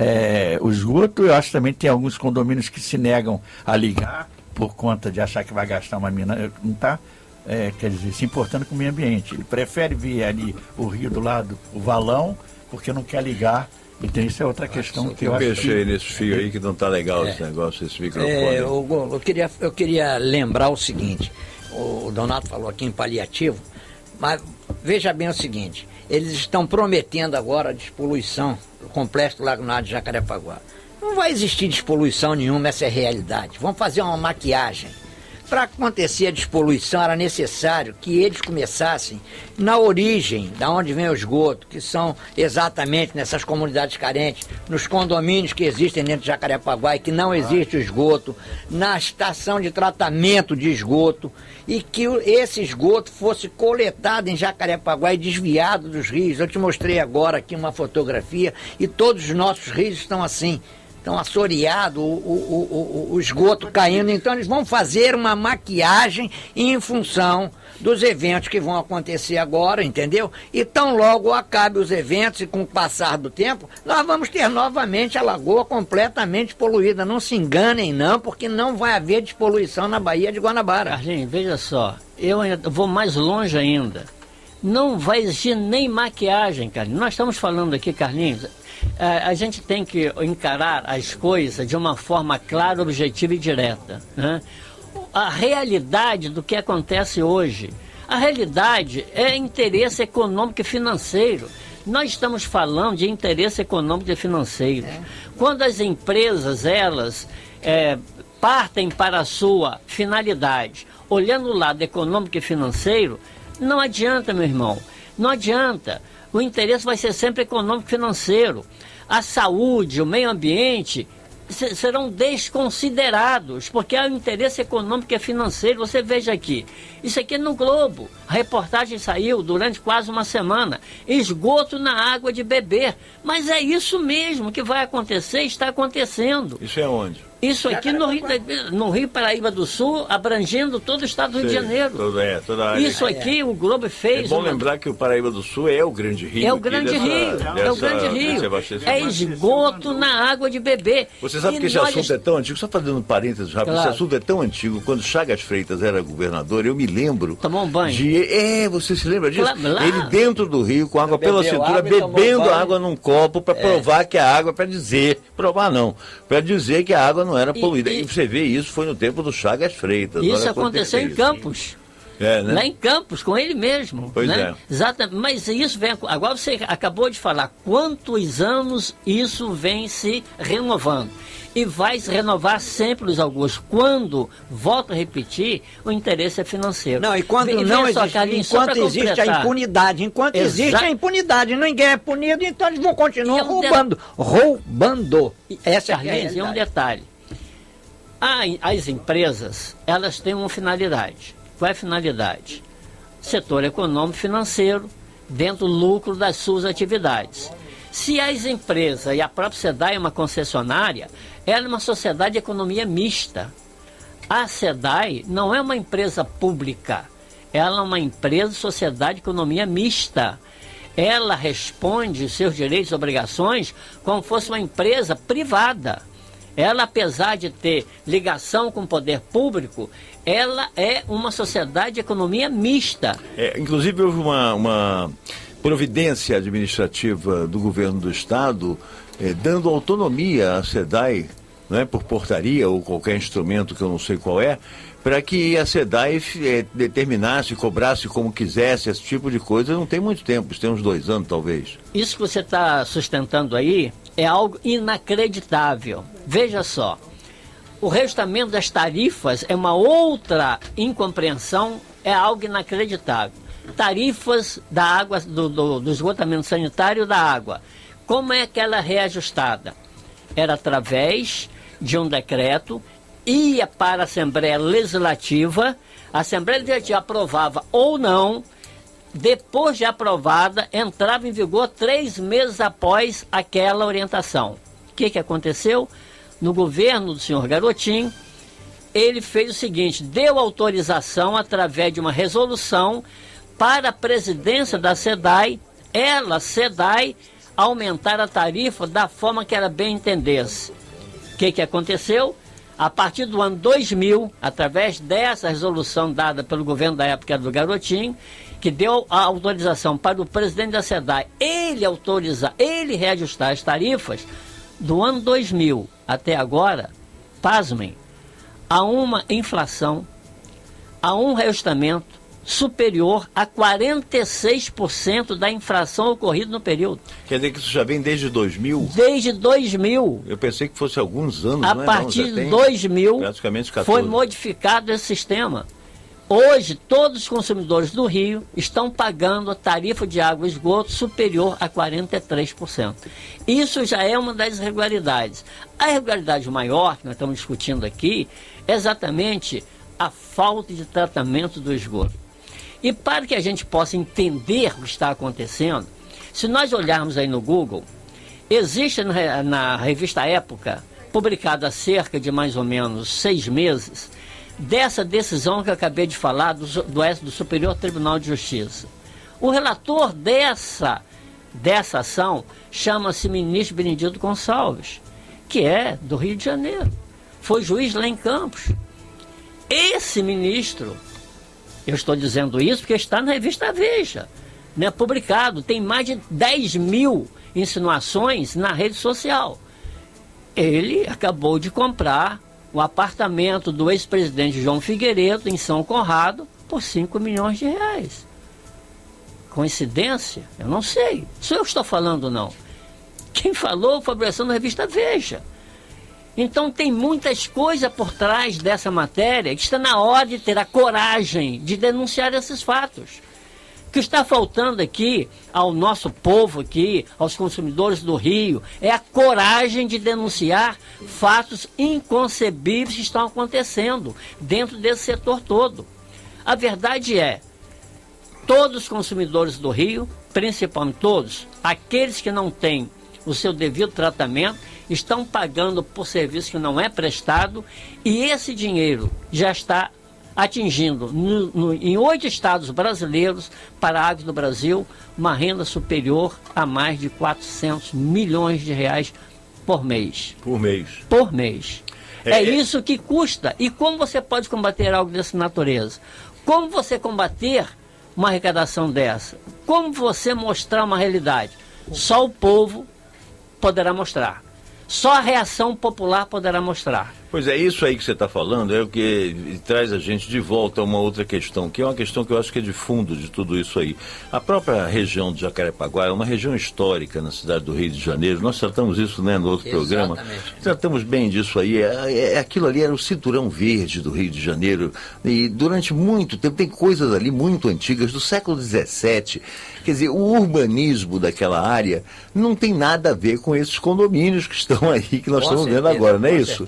Speaker 5: o esgoto, eu acho que também tem alguns condomínios que se negam a ligar por conta de achar que vai gastar uma mina, não está, quer dizer, se importando com o meio ambiente. Ele prefere ver ali o rio do lado, o valão, porque não quer ligar. Então isso é outra questão que eu acho que...
Speaker 2: Mexer nesse fio aí que não está legal esse negócio, esse microfone.
Speaker 3: Eu queria lembrar o seguinte, o Donato falou aqui em paliativo, mas veja bem o seguinte, eles estão prometendo agora a despoluição do complexo lagunar de Jacarepaguá. Não vai existir despoluição nenhuma, essa é a realidade. Vamos fazer uma maquiagem. Para acontecer a despoluição era necessário que eles começassem na origem, da onde vem o esgoto, que são exatamente nessas comunidades carentes, nos condomínios que existem dentro de Jacarepaguá e que não existe o esgoto, na estação de tratamento de esgoto, e que esse esgoto fosse coletado em Jacarepaguá e desviado dos rios. Eu te mostrei agora aqui uma fotografia e todos os nossos rios estão assim. Estão assoreados, o esgoto caindo. Então eles vão fazer uma maquiagem em função dos eventos que vão acontecer agora, entendeu? E tão logo acabe os eventos e com o passar do tempo, nós vamos ter novamente a lagoa completamente poluída. Não se enganem não, porque não vai haver despoluição na Baía de Guanabara.
Speaker 4: Carlinhos, veja só, eu vou mais longe ainda. Não vai existir nem maquiagem, Carlinhos. Nós estamos falando aqui, Carlinhos, a gente tem que encarar as coisas de uma forma clara, objetiva e direta, né? A realidade do que acontece hoje, a realidade é interesse econômico e financeiro. Nós estamos falando de interesse econômico e financeiro. Quando as empresas, elas partem para a sua finalidade, olhando o lado econômico e financeiro, não adianta, meu irmão, não adianta. O interesse vai ser sempre econômico e financeiro. A saúde, o meio ambiente serão desconsiderados, porque há o interesse econômico e financeiro. Você veja aqui, isso aqui é no Globo, a reportagem saiu durante quase uma semana, esgoto na água de beber, mas é isso mesmo que vai acontecer, está acontecendo.
Speaker 2: Isso é onde?
Speaker 4: Isso aqui no Rio Paraíba do Sul, abrangendo todo o estado do Rio de Janeiro.
Speaker 2: Toda a área.
Speaker 4: Isso aqui o Globo fez.
Speaker 2: É bom lembrar que o Paraíba do Sul é o grande rio.
Speaker 4: É o grande rio. É o grande rio. É esgoto na água de beber.
Speaker 2: Você sabe que esse assunto é tão antigo, só fazendo um parênteses rápido, esse assunto é tão antigo, quando Chagas Freitas era governador, eu me lembro.
Speaker 4: Tomou um banho?
Speaker 2: Você se lembra disso? Ele dentro do rio, com água pela cintura, bebendo água num copo para provar que a água, para dizer que a água não era poluída. E você vê isso, foi no tempo do Chagas Freitas.
Speaker 4: Isso aconteceu em Campos.
Speaker 2: Né?
Speaker 4: Lá em Campos, com ele mesmo.
Speaker 2: Pois
Speaker 4: né?
Speaker 2: é.
Speaker 4: Exatamente. Mas isso vem. Agora você acabou de falar quantos anos isso vem se renovando. E vai se renovar sempre, Luiz Augusto. Quando, volto a repetir, o interesse é financeiro.
Speaker 3: Não, e quando não existe, enquanto existe a impunidade. Enquanto existe a impunidade, ninguém é punido, então eles vão continuar roubando. Essa
Speaker 4: Carlinhos, é um detalhe. As empresas, elas têm uma finalidade. Qual é a finalidade? setor econômico e financeiro, dentro do lucro das suas atividades. Se as empresas, e a própria SEDAI é uma concessionária, ela é uma sociedade de economia mista. A SEDAI não é uma empresa pública, ela é uma empresa de sociedade de economia mista. Ela responde os seus direitos e obrigações como fosse uma empresa privada. Ela, apesar de ter ligação com o poder público, ela é uma sociedade de economia mista.
Speaker 2: Inclusive, houve uma providência administrativa do governo do Estado dando autonomia à SEDAI, não é, por portaria ou qualquer instrumento que eu não sei qual é, para que a SEDAI determinasse, cobrasse como quisesse, esse tipo de coisa. Não tem muito tempo, isso tem uns 2 anos talvez.
Speaker 4: Isso que você está sustentando aí é algo inacreditável. Veja só, o reajustamento das tarifas é uma outra incompreensão, é algo inacreditável. Tarifas da água, do esgotamento sanitário da água. Como é que ela é reajustada? Era através de um decreto, ia para a Assembleia Legislativa, a Assembleia Legislativa aprovava ou não, depois de aprovada, entrava em vigor 3 meses após aquela orientação. O que aconteceu? No governo do senhor Garotinho, ele fez o seguinte, deu autorização através de uma resolução para a presidência da SEDAI, SEDAI, aumentar a tarifa da forma que ela bem entendesse. O que aconteceu? A partir do ano 2000, através dessa resolução dada pelo governo da época do Garotinho, que deu a autorização para o presidente da SEDAI, ele reajustar as tarifas, do ano 2000 até agora, pasmem, há uma inflação, há um reajustamento superior a 46% da inflação ocorrida no período.
Speaker 2: Quer dizer que isso já vem desde 2000?
Speaker 4: Desde 2000.
Speaker 2: Eu pensei que fosse alguns anos,
Speaker 4: a partir de 2000
Speaker 2: praticamente 14.
Speaker 4: Foi modificado esse sistema. Hoje, todos os consumidores do Rio estão pagando a tarifa de água e esgoto superior a 43%. Isso já é uma das irregularidades. A irregularidade maior que nós estamos discutindo aqui é exatamente a falta de tratamento do esgoto. E para que a gente possa entender o que está acontecendo, se nós olharmos aí no Google, existe na revista Época, publicada há cerca de mais ou menos 6 meses, dessa decisão que eu acabei de falar do Superior Tribunal de Justiça. O relator dessa ação chama-se ministro Benedito Gonçalves, que é do Rio de Janeiro. Foi juiz lá em Campos. Esse ministro, eu estou dizendo isso porque está na revista Veja, né, publicado, tem mais de 10 mil insinuações na rede social. Ele acabou de comprar o apartamento do ex-presidente João Figueiredo, em São Conrado, por 5 milhões de reais. Coincidência? Eu não sei. Sou eu que estou falando, não. Quem falou foi a versão da revista Veja. Então tem muitas coisas por trás dessa matéria que está na hora de ter a coragem de denunciar esses fatos. O que está faltando aqui ao nosso povo aqui, aos consumidores do Rio, é a coragem de denunciar fatos inconcebíveis que estão acontecendo dentro desse setor todo. A verdade é, todos os consumidores do Rio, principalmente todos, aqueles que não têm o seu devido tratamento, estão pagando por serviço que não é prestado, e esse dinheiro já está atingindo em 8 estados brasileiros, para a Águas do Brasil, uma renda superior a mais de 400 milhões de reais por mês.
Speaker 2: Por mês.
Speaker 4: Por mês. É isso que custa. E como você pode combater algo dessa natureza? Como você combater uma arrecadação dessa? Como você mostrar uma realidade? Só o povo poderá mostrar. Só a reação popular poderá mostrar.
Speaker 2: Pois é, isso aí que você está falando é o que traz a gente de volta a uma outra questão, que é uma questão que eu acho que é de fundo de tudo isso aí. A própria região de Jacarepaguá é uma região histórica na cidade do Rio de Janeiro. Nós tratamos isso, né, no outro programa. Tratamos bem disso aí. Aquilo ali era o cinturão verde do Rio de Janeiro. E durante muito tempo, tem coisas ali muito antigas, do século XVII. Quer dizer, o urbanismo daquela área não tem nada a ver com esses condomínios que estão aí, que nós estamos vendo agora, não é isso?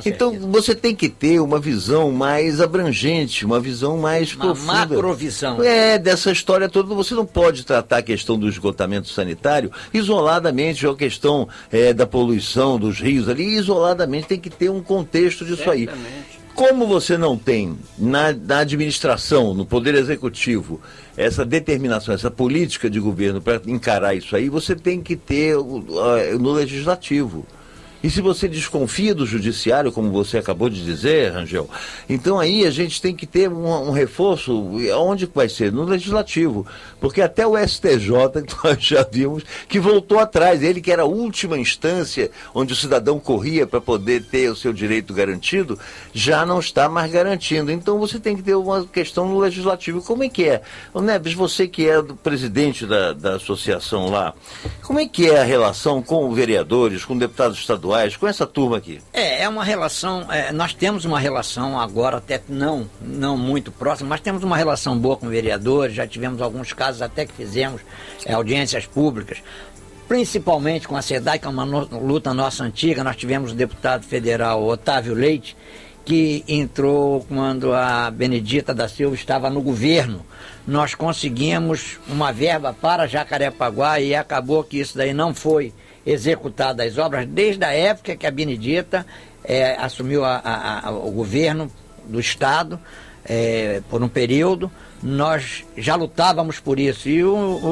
Speaker 2: Então você tem que ter uma visão mais abrangente, uma visão mais profunda.
Speaker 3: Uma macrovisão.
Speaker 2: Dessa história toda. Você não pode tratar a questão do esgotamento sanitário isoladamente, ou a questão da poluição dos rios ali, isoladamente. Tem que ter um contexto disso aí. Como você não tem na administração, no Poder Executivo, essa determinação, essa política de governo para encarar isso aí, você tem que ter no Legislativo. E se você desconfia do Judiciário, como você acabou de dizer, Rangel, então aí a gente tem que ter um reforço. Onde vai ser? No Legislativo. Porque até o STJ, nós já vimos, que voltou atrás. Ele que era a última instância onde o cidadão corria para poder ter o seu direito garantido, já não está mais garantindo. Então você tem que ter uma questão no Legislativo. Como é que é? Ô Neves, você que é do presidente da associação lá, como é que é a relação com vereadores, com deputados estaduais, com essa turma aqui?
Speaker 3: É uma relação, nós temos uma relação agora até não muito próxima, mas temos uma relação boa com vereadores, já tivemos alguns casos até que fizemos audiências públicas, principalmente com a SEDAI, que é uma luta nossa antiga. Nós tivemos o deputado federal Otávio Leite, que entrou quando a Benedita da Silva estava no governo. Nós conseguimos uma verba para Jacarepaguá e acabou que isso daí não foi executado, as obras, desde a época que a Benedita assumiu o governo do Estado, por um período. Nós já lutávamos por isso, e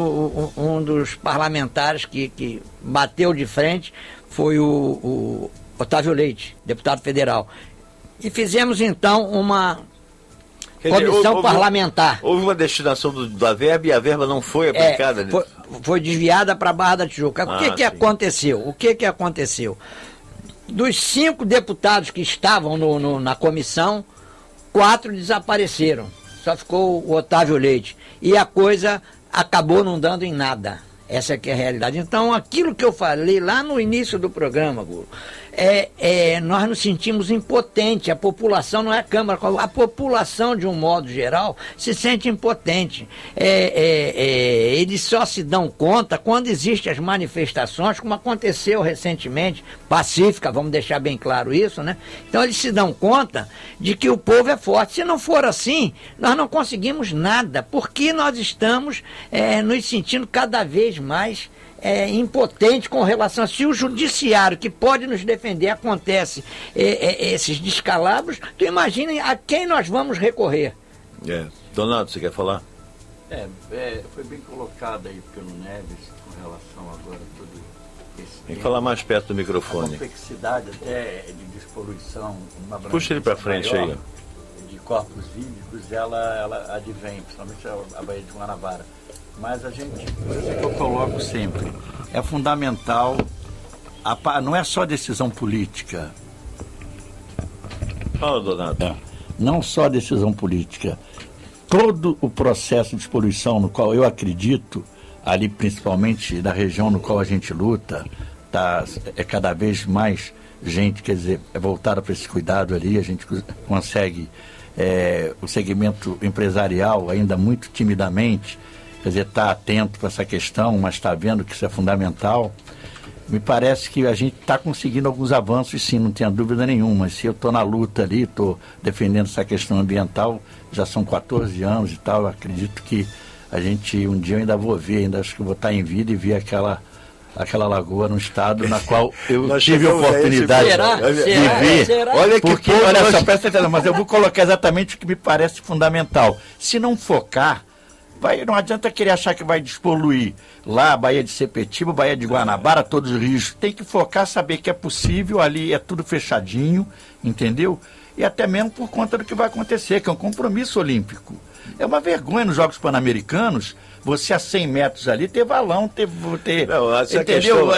Speaker 3: um dos parlamentares que bateu de frente foi o Otávio Leite, deputado federal. E fizemos então uma comissão parlamentar.
Speaker 2: Houve uma destinação da verba e a verba não foi aplicada?
Speaker 3: Foi desviada para a Barra da Tijuca. O que aconteceu? O que aconteceu? Dos 5 deputados que estavam na comissão, 4 desapareceram. Só ficou o Otávio Leite. E a coisa acabou não dando em nada. Essa é que é a realidade. Então, aquilo que eu falei lá no início do programa, Guru, nós nos sentimos impotentes. A população, não é a Câmara, a população, de um modo geral, se sente impotente. Eles só se dão conta quando existem as manifestações, como aconteceu recentemente, pacífica, vamos deixar bem claro isso, né? Então, eles se dão conta de que o povo é forte. Se não for assim, nós não conseguimos nada, porque nós estamos nos sentindo cada vez mais impotente com relação a, se o judiciário que pode nos defender acontece esses descalabros, tu imagina a quem nós vamos recorrer.
Speaker 2: Donaldo, você quer falar?
Speaker 5: Foi bem colocado aí pelo Neves com relação agora a todo esse
Speaker 2: Tem que falar mais perto do microfone.
Speaker 5: A complexidade até de despoluição,
Speaker 2: puxa ele para frente
Speaker 5: maior,
Speaker 2: aí,
Speaker 5: de corpos hídricos, ela advém, principalmente a Baía de Guanabara. Mas a gente, por isso que eu coloco sempre, é fundamental, não é só decisão política.
Speaker 2: Fala, Donado.
Speaker 5: Não só decisão política. Todo o processo de poluição no qual eu acredito, ali principalmente da região no qual a gente luta, cada vez mais gente, quer dizer, voltada para esse cuidado ali, a gente consegue, o segmento empresarial ainda muito timidamente, quer dizer, está atento para essa questão, mas está vendo que isso é fundamental. Me parece que a gente está conseguindo alguns avanços, sim, não tenha dúvida nenhuma. Se eu estou na luta ali, estou defendendo essa questão ambiental, já são 14 anos e tal, eu acredito que a gente, um dia eu ainda vou ver, acho que vou estar em vida e ver aquela lagoa no estado na qual eu tive a oportunidade de ver. Olha que olha só, presta atenção, mas eu vou colocar exatamente o que me parece fundamental. Se não focar, não adianta querer achar que vai despoluir lá a Baía de Sepetiba, Baía de Guanabara, todos os rios. Tem que focar, saber que é possível, ali é tudo fechadinho, entendeu? E até mesmo por conta do que vai acontecer, que é um compromisso olímpico. É uma vergonha nos Jogos Pan-Americanos você a 100 metros ali ter valão,
Speaker 2: não,
Speaker 5: entendeu?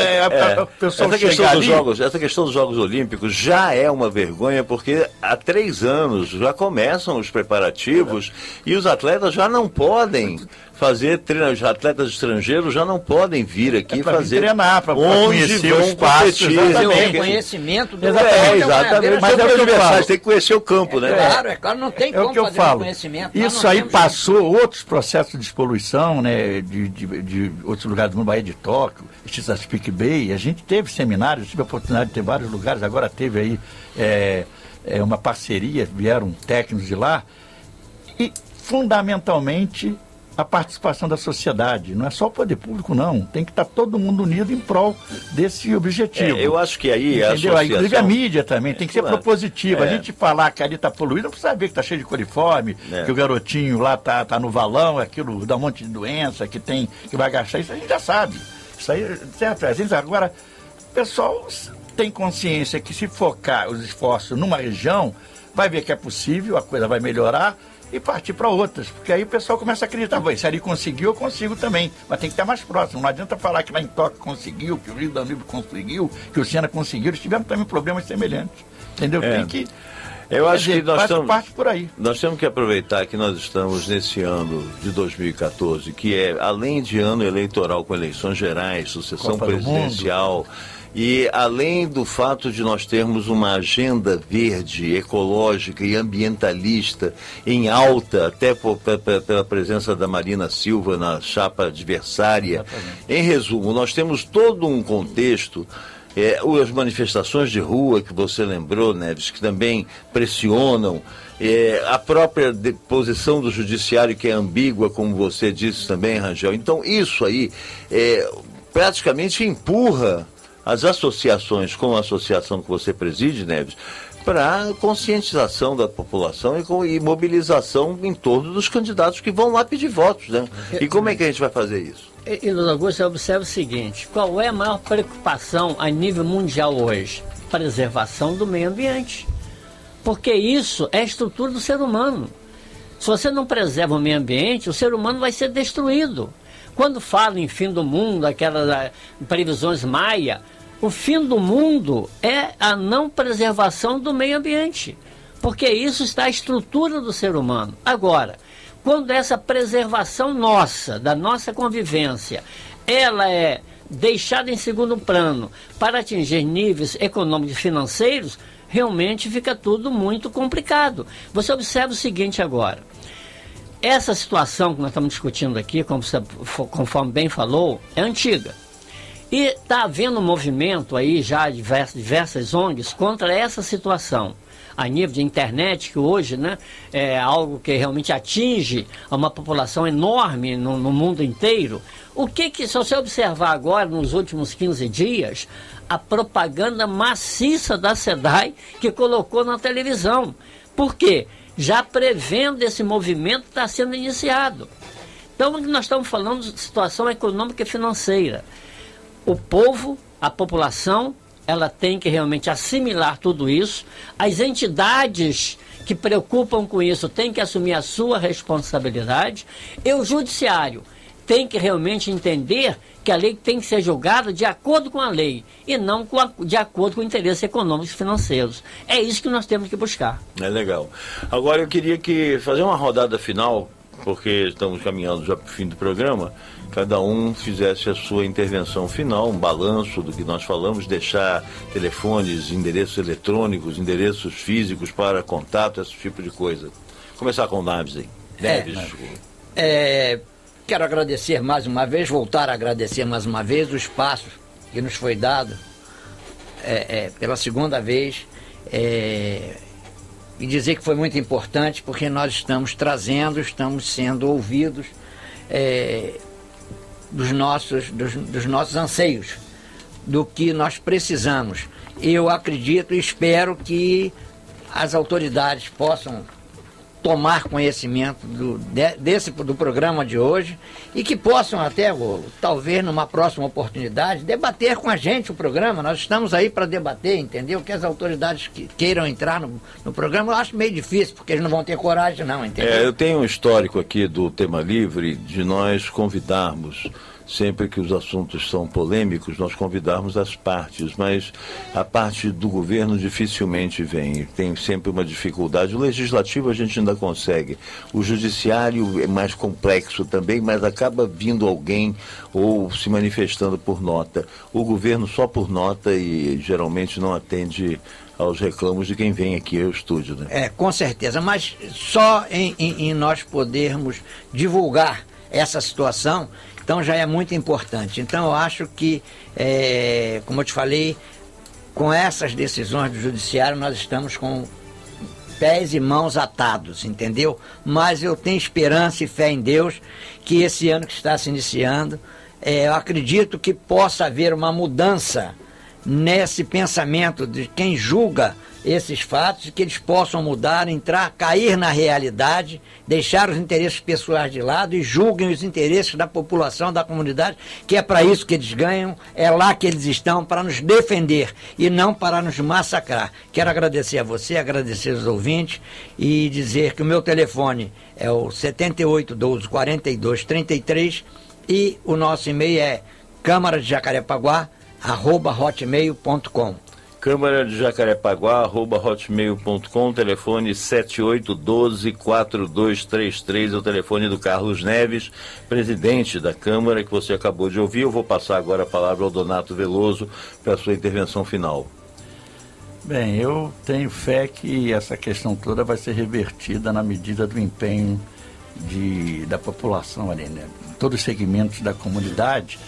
Speaker 2: Essa questão dos Jogos Olímpicos já é uma vergonha, porque há 3 anos já começam os preparativos e os atletas já não podem fazer treinar. Os atletas estrangeiros já não podem vir aqui fazer
Speaker 5: treinar, para conhecer o espaço,
Speaker 3: o conhecimento do
Speaker 2: exatamente. Mas os adversários têm que conhecer o campo, né?
Speaker 3: Claro, não tem como fazer um conhecimento.
Speaker 5: Isso aí passou outros processos de despoluição, né, de outros lugares do mundo, Bahia de Tóquio, Chesapeake Bay. A gente teve seminários, tive a oportunidade de ter vários lugares, agora teve aí uma parceria, vieram técnicos de lá, e fundamentalmente a participação da sociedade. Não é só o poder público, não. Tem que estar todo mundo unido em prol desse objetivo.
Speaker 2: Eu acho que aí
Speaker 5: a associação... Inclusive a mídia também tem que ser propositiva. A gente falar que ali está poluído, não precisa ver que está cheio de coliforme, que o garotinho lá tá no valão, aquilo dá um monte de doença, que vai gastar. Isso a gente já sabe. Isso aí serve para a gente. Agora, o pessoal tem consciência que se focar os esforços numa região, vai ver que é possível, a coisa vai melhorar, e partir para outras, porque aí o pessoal começa a acreditar, se ali conseguiu, eu consigo também, mas tem que estar mais próximo. Não adianta falar que lá em Tóquio conseguiu, que o Rio Danúbio conseguiu, que o Siena conseguiu, eles tiveram também problemas semelhantes, entendeu? Tem que...
Speaker 2: Eu acho que
Speaker 5: parte por aí.
Speaker 2: Nós temos que aproveitar que nós estamos nesse ano de 2014, que é, além de ano eleitoral com eleições gerais, sucessão presidencial, e além do fato de nós termos uma agenda verde, ecológica e ambientalista em alta, até pela presença da Marina Silva na chapa adversária. Exatamente. Em resumo, nós temos todo um contexto, as manifestações de rua que você lembrou, Neves, que também pressionam, a própria posição do judiciário que é ambígua, como você disse também, Rangel. Então isso aí praticamente empurra as associações, como a associação que você preside, Neves, para conscientização da população e mobilização em torno dos candidatos que vão lá pedir votos, né? E como é que a gente vai fazer isso?
Speaker 4: E Luiz Augusto, observa o seguinte, qual é a maior preocupação a nível mundial hoje? Preservação do meio ambiente. Porque isso é a estrutura do ser humano. Se você não preserva o meio ambiente, o ser humano vai ser destruído. Quando fala em fim do mundo, aquelas previsões maia, o fim do mundo é a não preservação do meio ambiente, porque isso está a estrutura do ser humano. Agora, quando essa preservação nossa, da nossa convivência, ela é deixada em segundo plano para atingir níveis econômicos e financeiros, realmente fica tudo muito complicado. Você observa o seguinte agora, essa situação que nós estamos discutindo aqui, conforme bem falou, é antiga. E está havendo um movimento aí já de diversas ONGs contra essa situação. A nível de internet, que hoje, né, é algo que realmente atinge uma população enorme no mundo inteiro. Se você observar agora, nos últimos 15 dias, a propaganda maciça da SEDAI que colocou na televisão. Por quê? Já prevendo esse movimento que está sendo iniciado. Então, nós estamos falando de situação econômica e financeira. O povo, a população, ela tem que realmente assimilar tudo isso. As entidades que preocupam com isso têm que assumir a sua responsabilidade. E o judiciário tem que realmente entender que a lei tem que ser julgada de acordo com a lei e não de acordo com interesses econômicos e financeiros. É isso que nós temos que buscar.
Speaker 2: É legal. Agora eu queria fazer uma rodada final, porque estamos caminhando já para o fim do programa, cada um fizesse a sua intervenção final, um balanço do que nós falamos, deixar telefones, endereços eletrônicos, endereços físicos para contato, esse tipo de coisa. Começar com o Neves aí.
Speaker 3: Quero agradecer mais uma vez, voltar a agradecer mais uma vez o espaço que nos foi dado pela segunda vez e dizer que foi muito importante porque nós estamos sendo ouvidos dos nossos anseios, do que nós precisamos. Eu acredito e espero que as autoridades possam tomar conhecimento do programa de hoje e que possam até, talvez numa próxima oportunidade, debater com a gente o programa. Nós estamos aí para debater, entendeu? Que as autoridades queiram entrar no programa, eu acho meio difícil, porque eles não vão ter coragem não, entendeu?
Speaker 2: Eu tenho um histórico aqui do Tema Livre de nós convidarmos sempre que os assuntos são polêmicos, nós convidarmos as partes, mas a parte do governo dificilmente vem, tem sempre uma dificuldade. O legislativo a gente ainda consegue, o judiciário é mais complexo também, mas acaba vindo alguém ou se manifestando por nota. O governo só por nota e geralmente não atende aos reclamos de quem vem aqui ao estúdio, né?
Speaker 3: Com certeza, mas só em nós podermos divulgar essa situação, então já é muito importante. Então eu acho que, como eu te falei, com essas decisões do judiciário nós estamos com pés e mãos atados, entendeu? Mas eu tenho esperança e fé em Deus que esse ano que está se iniciando, eu acredito que possa haver uma mudança nesse pensamento de quem julga esses fatos, que eles possam mudar, cair na realidade, deixar os interesses pessoais de lado e julguem os interesses da população, da comunidade, que é para isso que eles ganham, é lá que eles estão, para nos defender e não para nos massacrar. Quero agradecer a você, agradecer aos ouvintes e dizer que o meu telefone é o 7812-4233 e o nosso e-mail é câmara-de-jacarepaguá@hotmail.com.
Speaker 2: câmara-de-jacarepaguá@hotmail.com, telefone 7812-4233, é o telefone do Carlos Neves, presidente da Câmara, que você acabou de ouvir. Eu vou passar agora a palavra ao Donato Veloso para a sua intervenção final.
Speaker 5: Bem, eu tenho fé que essa questão toda vai ser revertida na medida do empenho da população ali, né? Todos os segmentos da comunidade.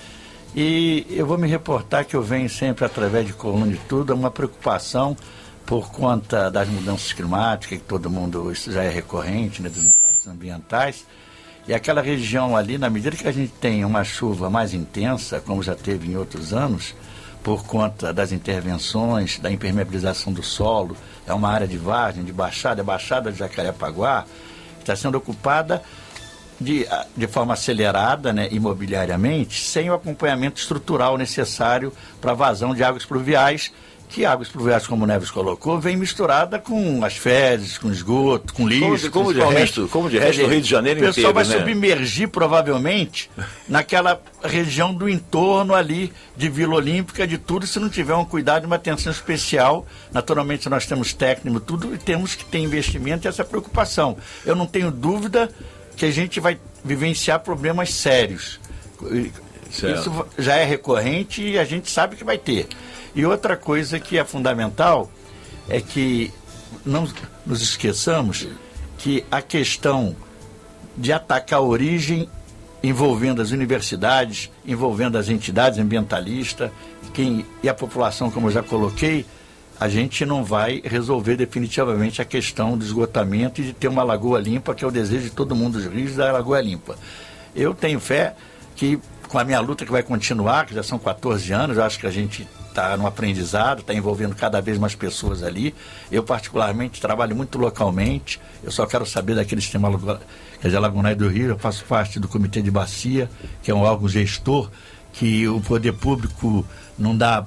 Speaker 5: E eu vou me reportar que eu venho sempre, através de coluna e tudo, uma preocupação por conta das mudanças climáticas, que todo mundo, isso já é recorrente, né, dos impactos ambientais. E aquela região ali, na medida que a gente tem uma chuva mais intensa, como já teve em outros anos, por conta das intervenções, da impermeabilização do solo, é uma área de vargem, de baixada, a Baixada de Jacarepaguá, que está sendo ocupada de forma acelerada, né, imobiliariamente, sem o acompanhamento estrutural necessário para a vazão de águas pluviais, que águas pluviais, como o Neves colocou, vem misturada com as fezes, com esgoto, com lixo.
Speaker 2: Como de resto o Rio de Janeiro inteiro,
Speaker 5: o pessoal vai,
Speaker 2: né,
Speaker 5: submergir provavelmente naquela região do entorno ali de Vila Olímpica, de tudo, se não tiver um cuidado e uma atenção especial. Naturalmente nós temos técnico, tudo, e temos que ter investimento e essa preocupação. Eu não tenho dúvida que a gente vai vivenciar problemas sérios. Certo. Isso já é recorrente e a gente sabe que vai ter. E outra coisa que é fundamental é que não nos esqueçamos que a questão de atacar a origem, envolvendo as universidades, envolvendo as entidades ambientalistas e a população, como eu já coloquei, a gente não vai resolver definitivamente a questão do esgotamento e de ter uma lagoa limpa, que é o desejo de todo mundo dos rios, da lagoa limpa. Eu tenho fé que, com a minha luta que vai continuar, que já são 14 anos, eu acho que a gente está no aprendizado, está envolvendo cada vez mais pessoas ali. Eu, particularmente, trabalho muito localmente, eu só quero saber daquele sistema Lagunais do Rio. Eu faço parte do Comitê de Bacia, que é um órgão gestor, que o poder público não dá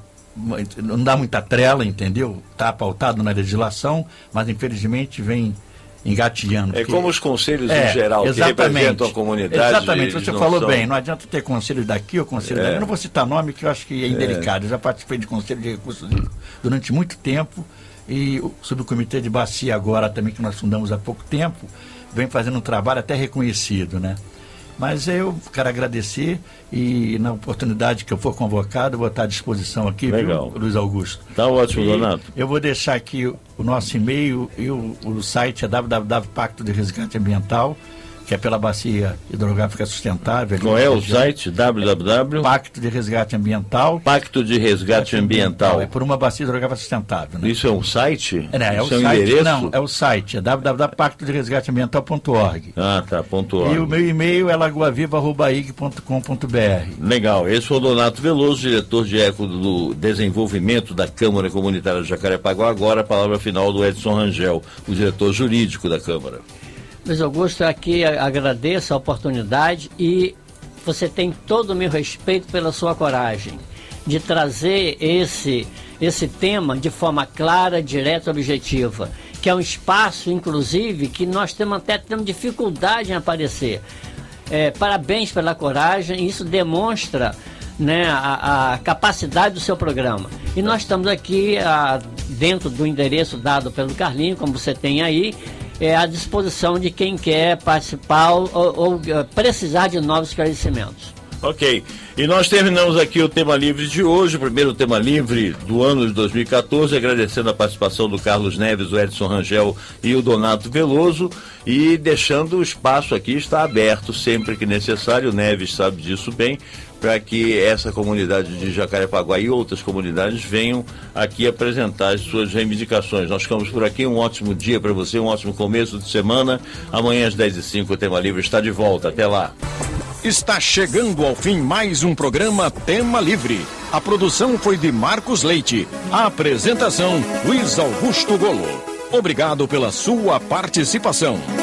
Speaker 5: muita trela, entendeu? Está pautado na legislação, mas infelizmente vem engatilhando.
Speaker 2: É como os conselhos em geral, que representam a comunidade.
Speaker 5: Exatamente, você falou bem, não adianta ter conselho daqui ou conselho daqui. Eu não vou citar nome, que eu acho que é indelicado. Eu já participei de conselho de recursos durante muito tempo, e o Subcomitê de Bacia agora também, que nós fundamos há pouco tempo, vem fazendo um trabalho até reconhecido, né? Mas eu quero agradecer e, na oportunidade que eu for convocado, eu vou estar à disposição aqui,
Speaker 2: legal,
Speaker 5: viu, Luiz Augusto?
Speaker 2: Tá ótimo, Donato.
Speaker 5: Eu vou deixar aqui o nosso e-mail e o site é www.pacto de resgate ambiental, que é pela Bacia Hidrográfica Sustentável.
Speaker 2: Qual é o site? www.
Speaker 5: Pacto de Resgate Ambiental.
Speaker 2: Pacto de Resgate Ambiental.
Speaker 5: É por uma Bacia Hidrográfica Sustentável, né?
Speaker 2: Isso é um site?
Speaker 5: É o site, endereço? Não, é o site, é www.pactoderesgateambiental.org.
Speaker 2: Ah, tá, .org.
Speaker 5: E o meu e-mail é lagoaviva@ig.com.br.
Speaker 2: Legal, esse foi o Donato Veloso, diretor de Eco do Desenvolvimento da Câmara Comunitária de Jacarepaguá. Agora a palavra final do Edson Rangel, o diretor jurídico da Câmara.
Speaker 4: Luiz Augusto, aqui agradeço a oportunidade e você tem todo o meu respeito pela sua coragem de trazer esse tema de forma clara, direta e objetiva, que é um espaço, inclusive, que nós temos dificuldade em aparecer. parabéns pela coragem, isso demonstra, né, a capacidade do seu programa. E nós estamos aqui dentro do endereço dado pelo Carlinho, como você tem aí, à disposição de quem quer participar ou precisar de novos esclarecimentos.
Speaker 2: Ok, e nós terminamos aqui o Tema Livre de hoje, o primeiro Tema Livre do ano de 2014, agradecendo a participação do Carlos Neves, o Edson Rangel e o Donato Veloso, e deixando o espaço aqui, está aberto sempre que necessário, o Neves sabe disso bem, para que essa comunidade de Jacarepaguá e outras comunidades venham aqui apresentar as suas reivindicações. Nós ficamos por aqui, um ótimo dia para você, um ótimo começo de semana. Amanhã às 10h05 o Tema Livre está de volta. Até lá.
Speaker 1: Está chegando ao fim mais um programa Tema Livre. A produção foi de Marcos Leite. A apresentação, Luiz Augusto Golo. Obrigado pela sua participação.